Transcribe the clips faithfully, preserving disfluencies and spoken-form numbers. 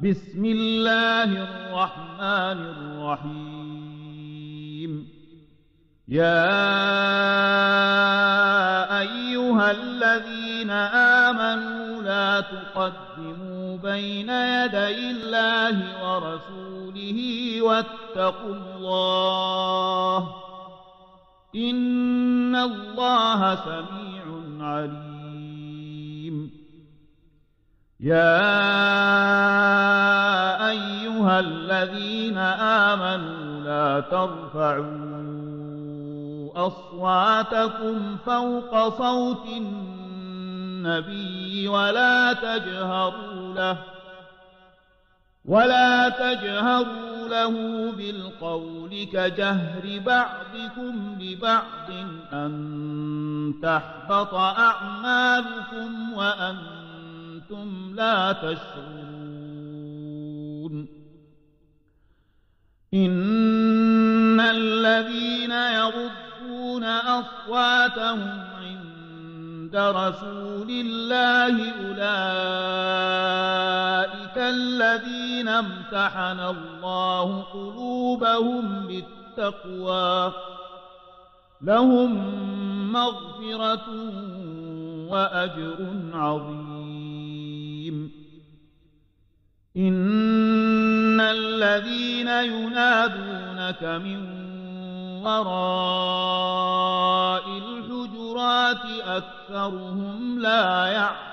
بسم الله الرحمن الرحيم يا أيها الذين آمنوا لا تقدموا بين يدي الله ورسوله واتقوا الله إن الله سميع عليم يا أيها الذين آمنوا لا ترفعوا أصواتكم فوق صوت النبي ولا تجهروا له ولا تجهروا له بالقول كجهر بعضكم لبعض أن تحبط أعمالكم وأنتم لا تشعرون إن الذين يغضون أصواتهم عند رسول الله أولئك الذين امتحن الله قلوبهم للتقوى لهم مغفرة وأجر عظيم إن الذين ينادونك من وراء الحجرات أكثرهم لا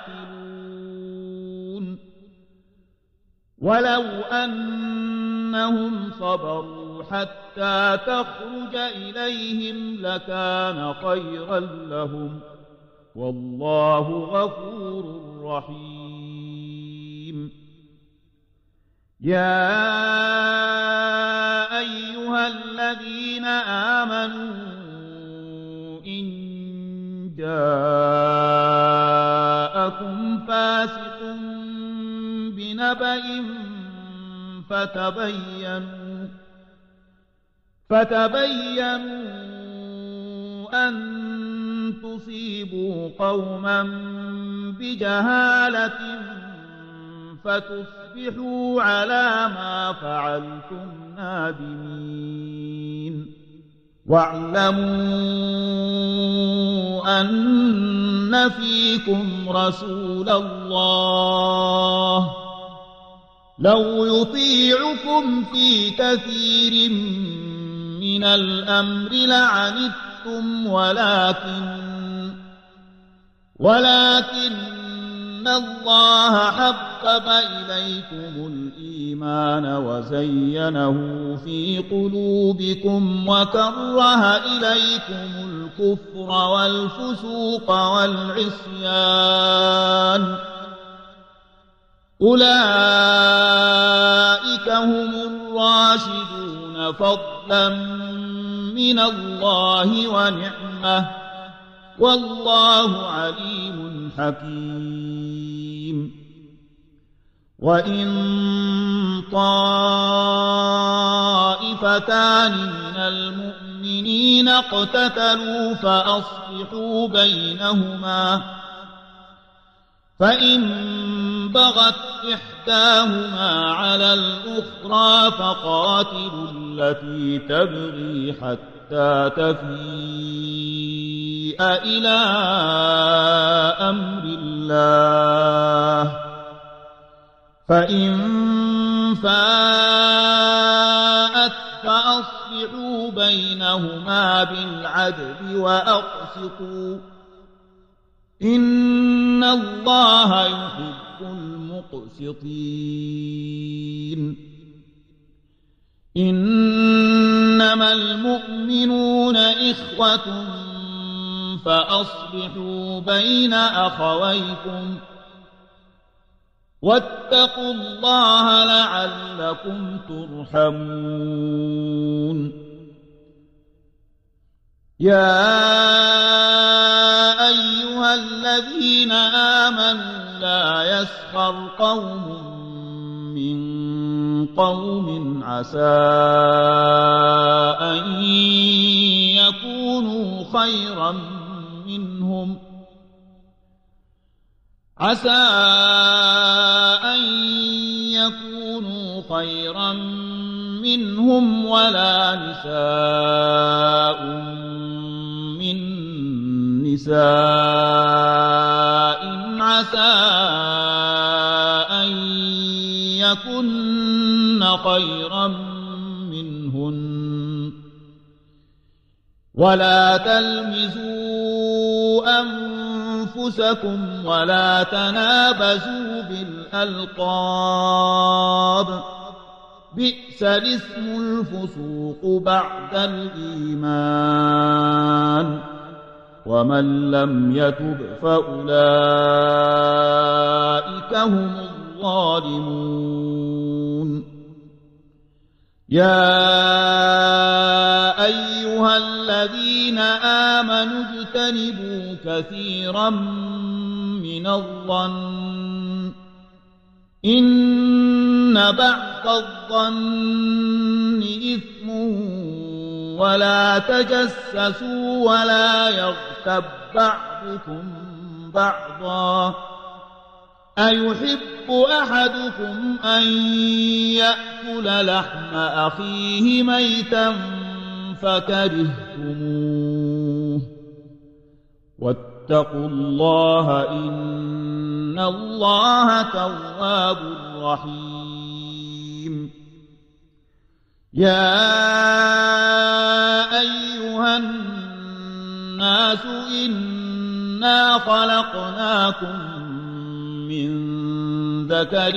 يعقلون ولو أنهم صبروا حتى تخرج إليهم لكان خيرا لهم والله غفور رحيم يا أيها الذين آمنوا إن جاءكم فاسق بنبأ فتبينوا فتبينوا أن تصيبوا قوما بجهالة فتصبحوا على ما فعلتم نادمين واعلموا أن فيكم رسول الله لو يطيعكم في كثير من الأمر لعنتم ولكن ولكن الله حبب إليكم الإيمان وزينه في قلوبكم وكره إليكم الكفر والفسوق والعصيان أولئك هم الراشدون فضلا من الله ونعمة والله عليم حكيم وإن طائفتان من المؤمنين اقتتلوا فأصلحوا بينهما فإن بغت إحداهما على الأخرى فقاتلوا التي تبغي حتى تفيء إلى أمر الله فإن فاءت فأصلحوا بينهما بالعدل وأقسطوا إن الله يحب المقسطين إنما المؤمنون إخوة فأصلحوا بين أخويكم واتقوا الله لعلكم ترحمون يا أيها الذين آمنوا لا يسخر قوم من قوم عسى أن يكونوا خيرا منهم عسى أن يكونوا خيرا منهم ولا نساء من نساء عسى أن يكن خيرا منهن ولا تلمزوا أنفسكم ولا تنابزوا بالألقاب بئس الاسم الفسوق بعد الإيمان ومن لم يتب فأولئك هم الظالمون يا أيها الذين آمنوا اجتنبوا كثيرا من الظن إن بعض الظن إثم ولا تجسسوا ولا يغتب بعضكم بعضا أيحب أحدكم أن يأكل لحم أخيه ميتا فكرهتموه واتقوا الله إن الله تواب رحيم يا أيها الناس إنا خلقناكم من ذكر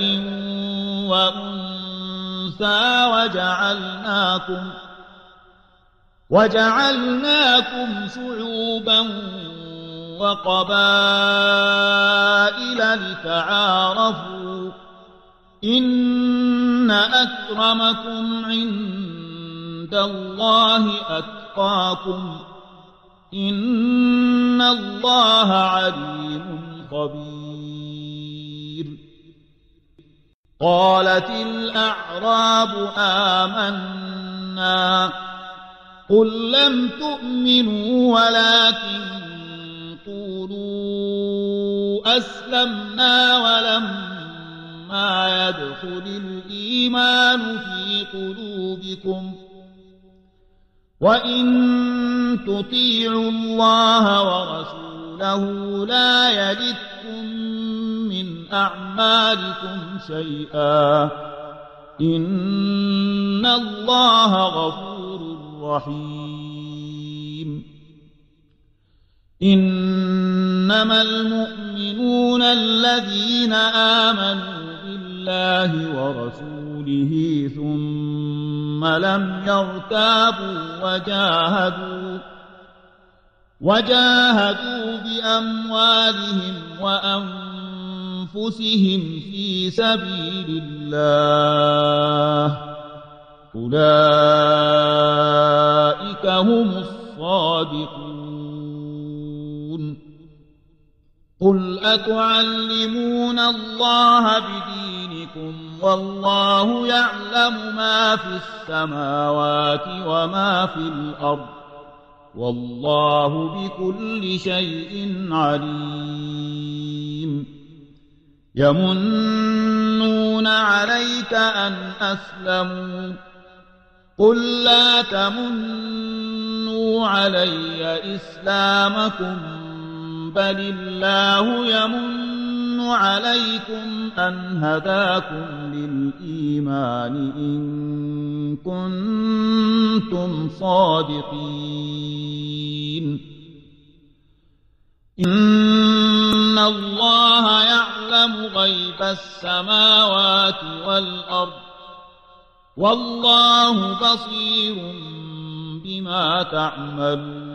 وأنثى وجعلناكم وجعلناكم شعوبا وقبائل لتعارفوا إن أكرمكم عند الله أتقاكم إن الله عليم خبير قالت الأعراب آمنا قل لم تؤمنوا ولكن قولوا أسلمنا ولما يدخل الإيمان في قلوبكم وإن تطيعوا الله ورسوله لا يلدكم من أعمالكم شيئا إن الله غفور رحيم إنما المؤمنون الذين آمنوا بالله ورسوله ثم لم يرتابوا وجاهدوا وجاهدوا بأموالهم وأنفسهم في سبيل الله أولئك هم الصادقون قل أتعلمون الله بدينكم والله يعلم ما في السماوات وما في الأرض والله بكل شيء عليم يمنون عليك أن أسلموا قل لا تمنوا علي إسلامكم بل الله يمن عليكم أن هداكم للإيمان إن كنتم صادقين إن الله يعلم غيب السماوات والأرض والله بصير بما تعملون